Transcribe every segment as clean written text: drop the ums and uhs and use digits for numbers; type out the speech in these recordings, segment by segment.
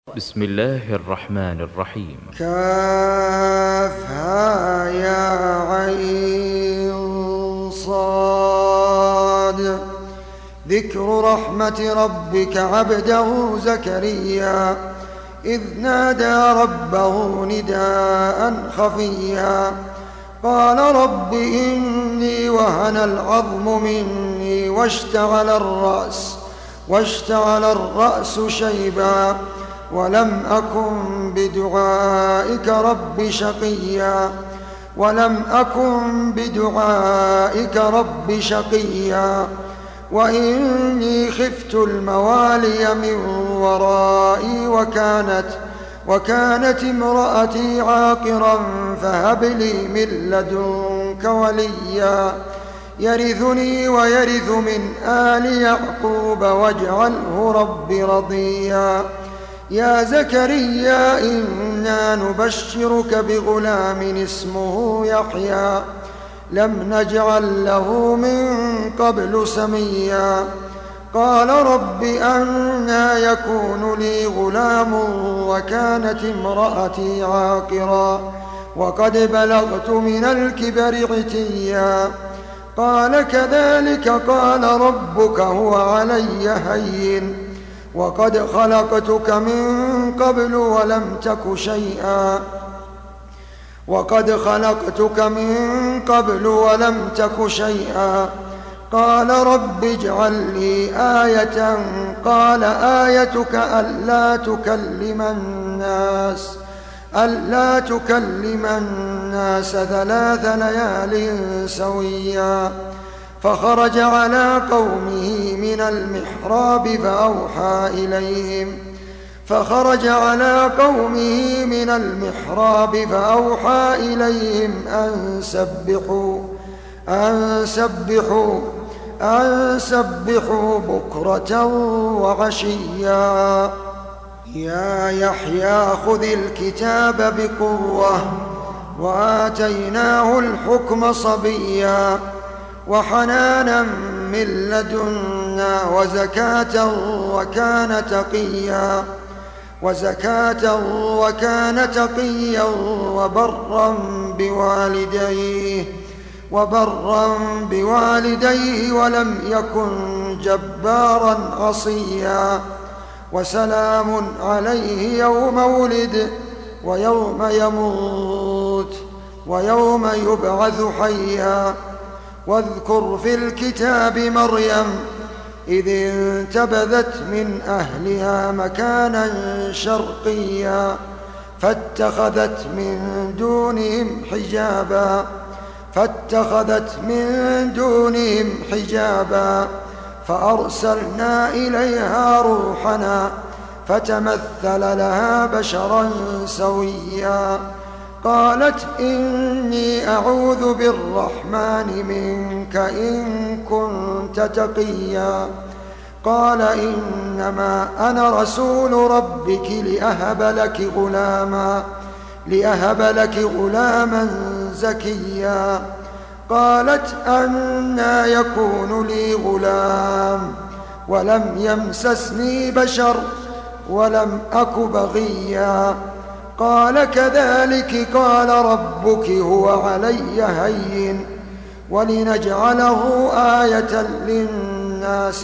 بسم الله الرحمن الرحيم. كافها يا عين صاد. ذكر رحمة ربك عبده زكريا إذ نادى ربه نداء خفيا قال رب إني وهن العظم مني واشتعل الرأس شيبا ولم أكن بدعائك رب شقيا وإني خفت الموالي من ورائي وكانت امرأتي عاقرا فهب لي من لدنك وليا يرثني ويرث من آل يعقوب واجعله رب رضيا يا زكريا إنا نبشرك بغلام اسمه يحيى لم نجعل له من قبل سميا قال رب أنى يكون لي غلام وكانت امرأتي عاقرا وقد بلغت من الكبر عتيا قال كذلك قال ربك هو علي هين وقد خلقتك من قبل ولم تك شيئا قال رب اجعل لي آية قال آيتك ألا تكلم الناس 3 ليال سويا فخرج على قومه من المحراب فأوحى إليهم أن سبحوا بكرة وعشيا يا يحيى خذ الكتاب بقوة وآتيناه الحكم صبيا وحنانا من لدنا وزكاة وكان تقيا وبرا بوالديه ولم يكن جبارا عصيا وسلام عليه يوم ولد ويوم يموت ويوم يبعث حيا واذكر في الكتاب مريم إذ انتبذت من أهلها مكانا شرقيا فاتخذت من دونهم حجابا فأرسلنا إليها روحنا فتمثل لها بشرا سويا قالت إني أعوذ بالرحمن منك إن كنت تقيا قال إنما أنا رسول ربك لأهب لك غلاما زكيا قالت أنى يكون لي غلام ولم يمسسني بشر ولم أك بغيا قال كذلك قال ربك هو علي هين ولنجعله آية للناس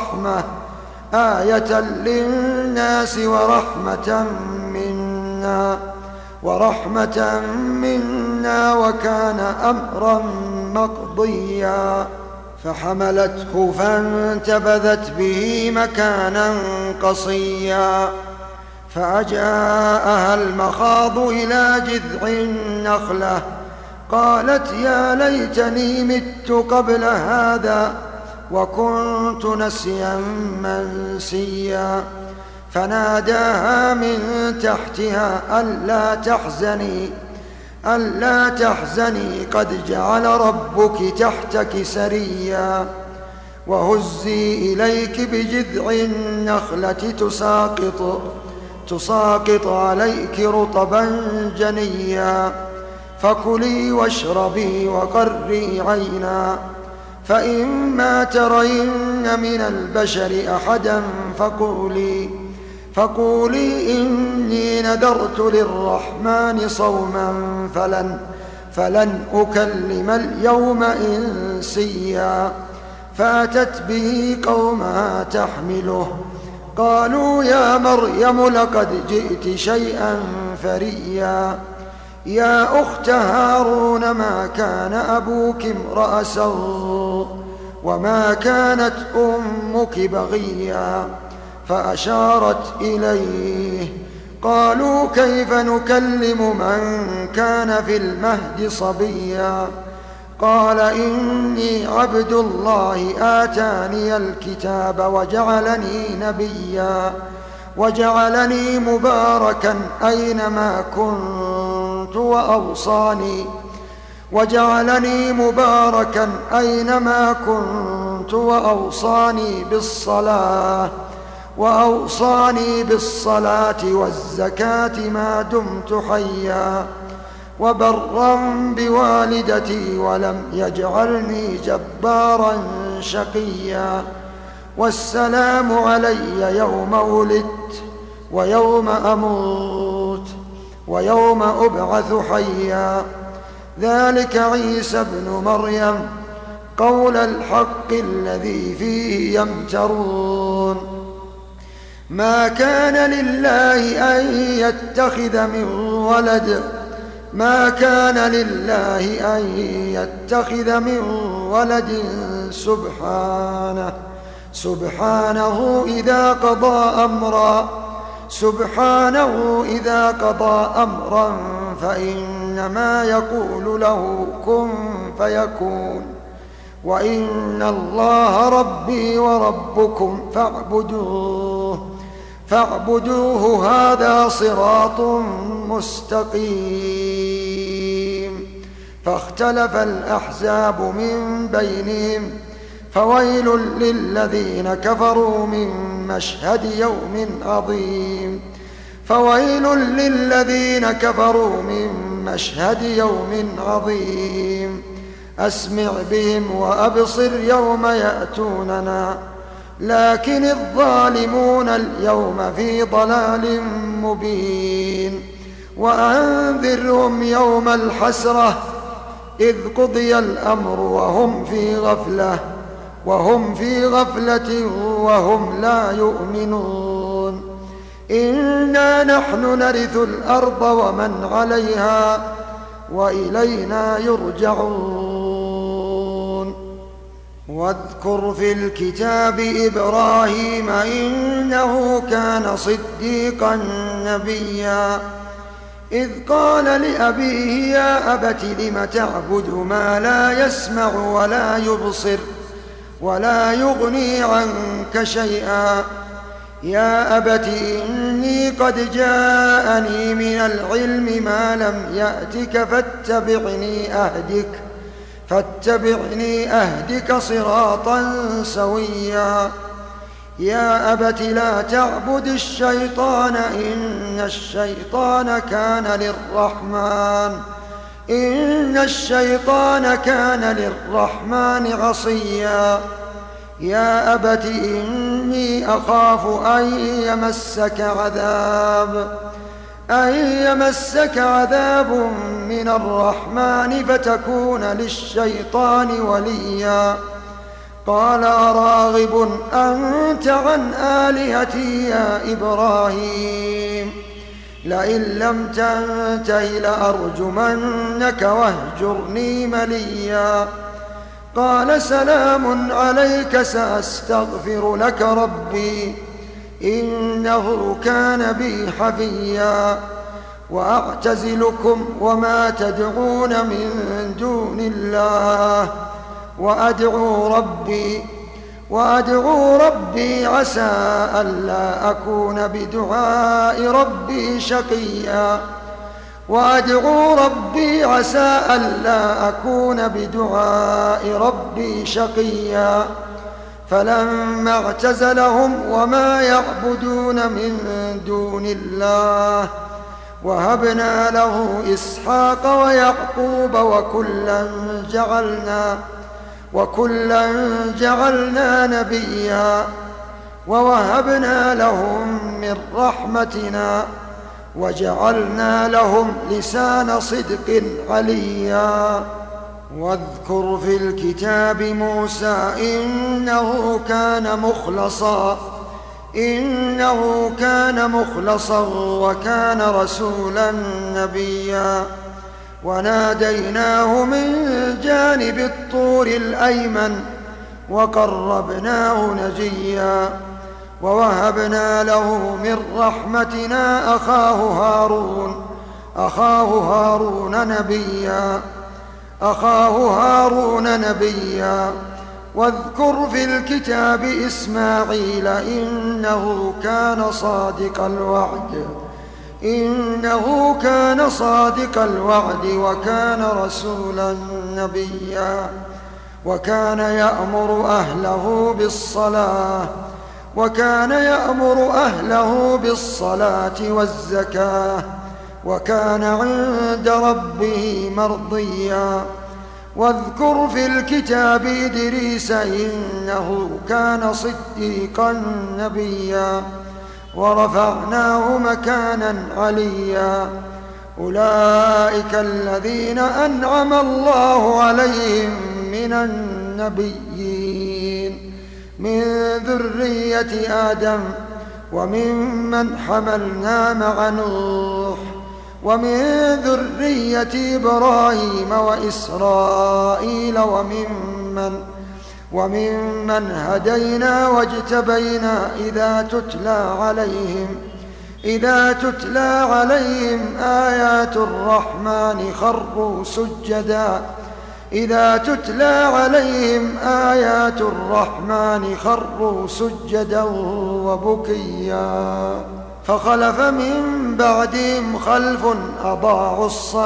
ورحمة منا وكان أمرا مقضيا فحملته فانتبذت به مكانا قصيا فأجاءها المخاض إلى جذع النخلة قالت يا ليتني مت قبل هذا وكنت نسيا منسيا فناداها من تحتها ألا تحزني قد جعل ربك تحتك سريا وهزي إليك بجذع النخلة تساقط عليك رطبا جنيا فكلي واشربي وقري عينا فإما ترين من البشر أحدا فقولي إني نذرت للرحمن صوما فلن أكلم اليوم إنسيا. فأتت به قومها تحمله قالوا يا مريم لقد جئت شيئا فريا. يا أخت هارون ما كان أبوك امرأ سوء وما كانت أمك بغيا. فأشارت إليه قالوا كيف نكلم من كان في المهد صبيا. قال إني عبد الله آتاني الكتاب وجعلني مباركا أينما كنت وأوصاني بالصلاة والزكاة ما دمت حيا وبرا بوالدتي ولم يجعلني جبارا شقيا. والسلام علي يوم ولدت ويوم أموت ويوم أبعث حيا. ذلك عيسى ابن مريم قول الحق الذي فيه يمترون. ما كان لله أن يتخذ من ولد سبحانه إذا قضى أمرا فإنما يقول له كن فيكون. وإن الله ربي وربكم فاعبدوه هذا صراط مستقيم. فاختلف الأحزاب من بينهم فويل للذين كفروا من مشهد يوم عظيم. أسمع بهم وأبصر يوم يأتوننا لكن الظالمون اليوم في ضلال مبين. وأنذرهم يوم الحسرة إذ قضي الأمر وهم في غفلة وهم لا يؤمنون. إنا نحن نرث الأرض ومن عليها وإلينا يرجعون. واذكر في الكتاب إبراهيم إنه كان صديقا نبيا. إذ قال لأبيه يا أبت لم تعبد ما لا يسمع ولا يبصر ولا يغني عنك شيئا. يا أبت إني قد جاءني من العلم ما لم يأتك فاتبعني أهدك صراطا سويا. يا أبت لا تعبد الشيطان إن الشيطان كان للرحمن عصيا. يا أبت إني أخاف أن يمسك عذاب من الرحمن فتكون للشيطان وليا. قال أراغب أنت عن آلهتي يا إبراهيم لئن لم تنته لأرجمنك واهجرني مليا. قال سلام عليك سأستغفر لك ربي إنه كان بي حفيا. وأعتزلكم وما تدعون من دون الله وأدعو ربي عسى ألا أكون بدعاء ربي شقيا. فلما اعتزلهم وما يعبدون من دون الله وهبنا له إسحاق ويعقوب وكلا جعلنا نبيا ووهبنا لهم من رحمتنا وجعلنا لهم لسان صدق عليا. واذكر في الكتاب موسى إنه كان مخلصا وكان رسولا نبيا. وناديناه من جانب الطور الأيمن وقربناه نجيا. ووهبنا له من رحمتنا أخاه هارون نبيا. واذكر في الكتاب إسماعيل إنه كان صادق الوعد وكان رسولا نبيا. وكان يأمر أهله بالصلاة والزكاة وكان عند ربه مرضيا. واذكر في الكتاب إدريس إنه كان صديقا نبيا ورفعناه مكانا عليا. أولئك الذين أنعم الله عليهم من النبيين من ذرية آدم وممن حملنا مع نوح ومن ذرية إبراهيم وإسرائيل وممن هدينا واجتبينا إذا تتلى عليهم آيات الرحمن خروا سجدا وبكيا. فخلف من بعدهم خلف أضاعوا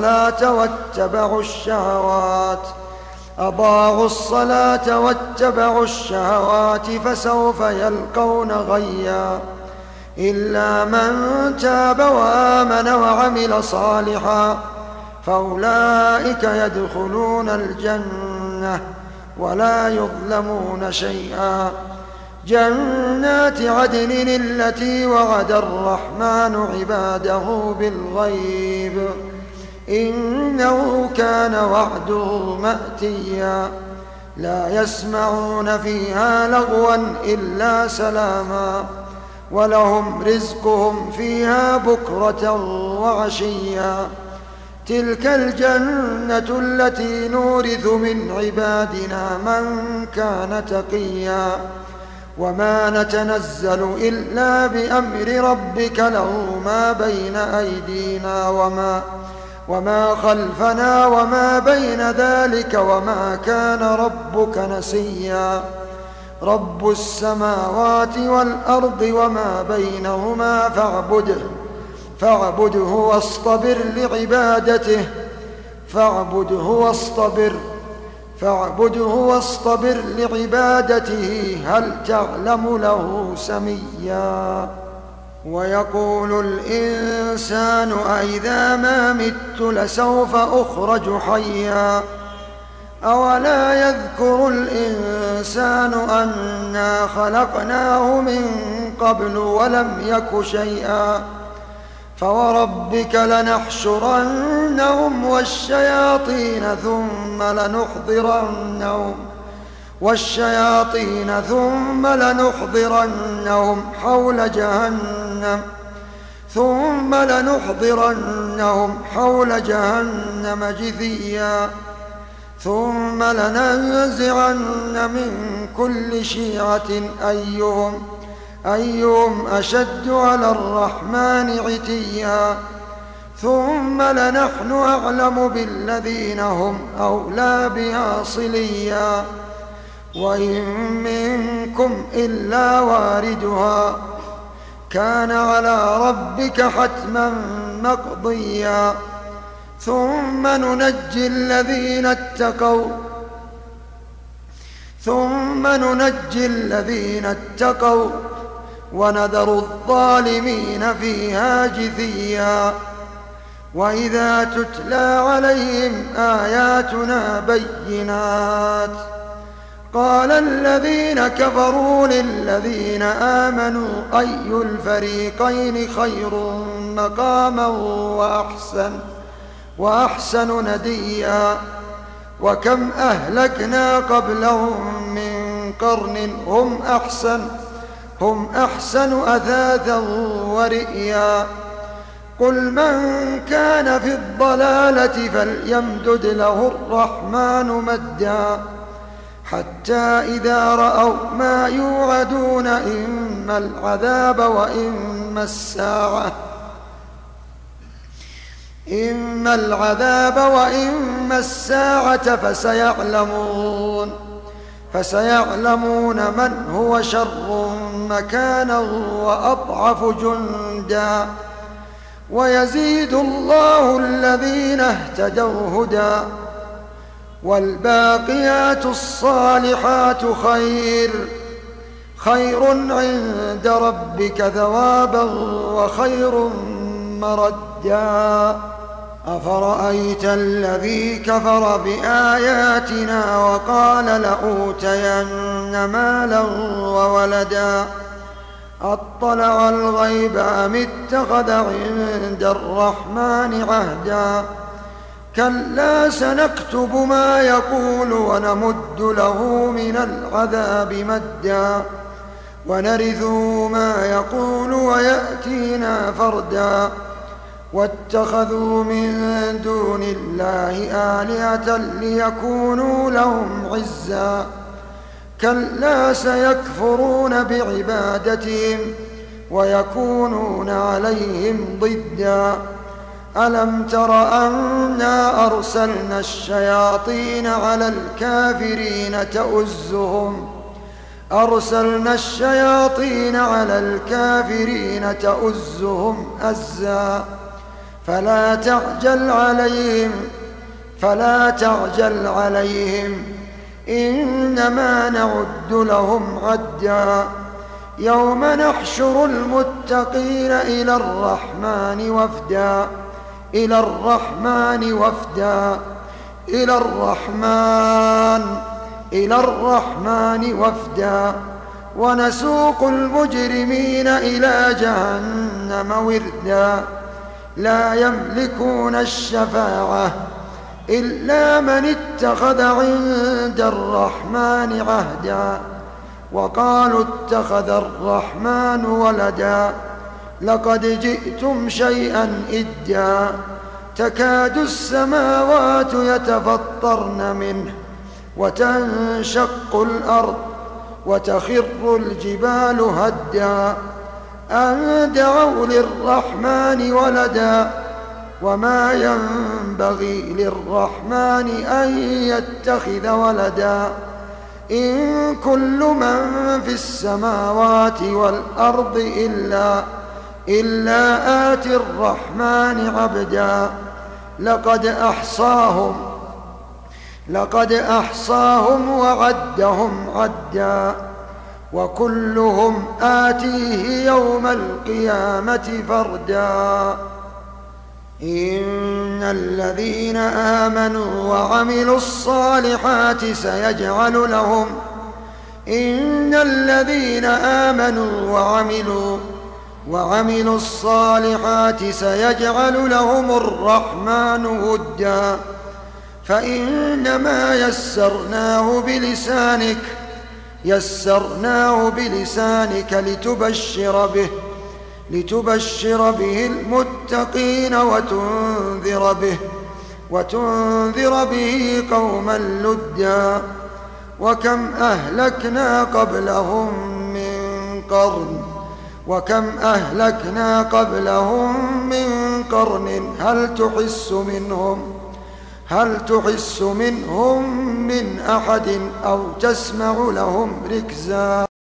الصلاة واتبعوا الشهوات فسوف يلقون غيا. إلا من تاب وآمن وعمل صالحا فأولئك يدخلون الجنة ولا يظلمون شيئا. جنات عدن التي وعد الرحمن عباده بالغيب إنه كان وعده مأتيا. لا يسمعون فيها لغوا إلا سلاما ولهم رزقهم فيها بكرة وعشيا. تلك الجنة التي نورث من عبادنا من كان تقيا. وما نتنزل إلا بأمر ربك له ما بين أيدينا وما خلفنا وما بين ذلك وما كان ربك نسيا. رب السماوات والأرض وما بينهما فاعبده واصطبر لعبادته هل تعلم له سميا. ويقول الإنسان أإذا ما مت لسوف أخرج حيا. أولا يذكر الإنسان أنا خلقناه من قبل ولم يك شيئا. فوربك لنحشرنهم والشياطين ثم لنحضرنهم حول جهنم جثيا. ثم لننزعن من كل شيعة أيهم أشد على الرحمن عتيا. ثم لنحن أعلم بالذين هم أولى بها صليا. وإن منكم إلا واردها كان على ربك حتما مقضيا. ثم ننجي الذين اتقوا ونذر الظالمين فيها جثيا. وإذا تتلى عليهم آياتنا بينات قال الذين كفروا للذين آمنوا أي الفريقين خير مقاما وأحسن نديا وكم أهلكنا قبلهم من قرن هم أحسن أثاثا ورئيا قل من كان في الضلالة فليمدد له الرحمن مدا حتى إذا رأوا ما يوعدون إما العذاب وإما الساعة فسيعلمون من هو شر مكانا وأضعف جندا ويزيد الله الذين اهتدوا هدى والباقيات الصالحات خير عند ربك ثوابا وخير مردا أفرأيت الذي كفر بآياتنا وقال لأوتين مالا وولدا أطلع الغيب أم اتخذ عند الرحمن عهدا كلا سنكتب ما يقول ونمد له من العذاب مدا ونرثه ما يقول ويأتينا فردا واتخذوا من دون الله آلهة ليكونوا لهم عزا كلا سيكفرون بعبادتهم ويكونون عليهم ضدا ألم تر أنا أرسلنا الشياطين على الكافرين تؤزهم أزا فلا تعجل عليهم إنما نعد لهم عدا يوم نحشر المتقين إلى الرحمن وفدا ونسوق المجرمين إلى جهنم وردا لا يملكون الشفاعة إلا من اتخذ عند الرحمن عهدا وقالوا اتخذ الرحمن ولدا لقد جئتم شيئا إدا تكاد السماوات يتفطرن منه وتنشق الأرض وتخر الجبال هدا أن دعوا للرحمن ولدا وما ينبغي للرحمن أن يتخذ ولدا إن كل من في السماوات والأرض إلا آتي الرحمن عبدا لقد أحصاهم وعدهم عدا وكلهم آتيه يوم القيامة فردا إن الذين آمنوا وعملوا الصالحات سيجعل لهم الرحمن ودا فإنما يسرناه بلسانك لتبشر به المتقين وتنذر به قوما لدا وكم أهلكنا قبلهم من قرن هل تحس منهم من أحد أو تسمع لهم ركزا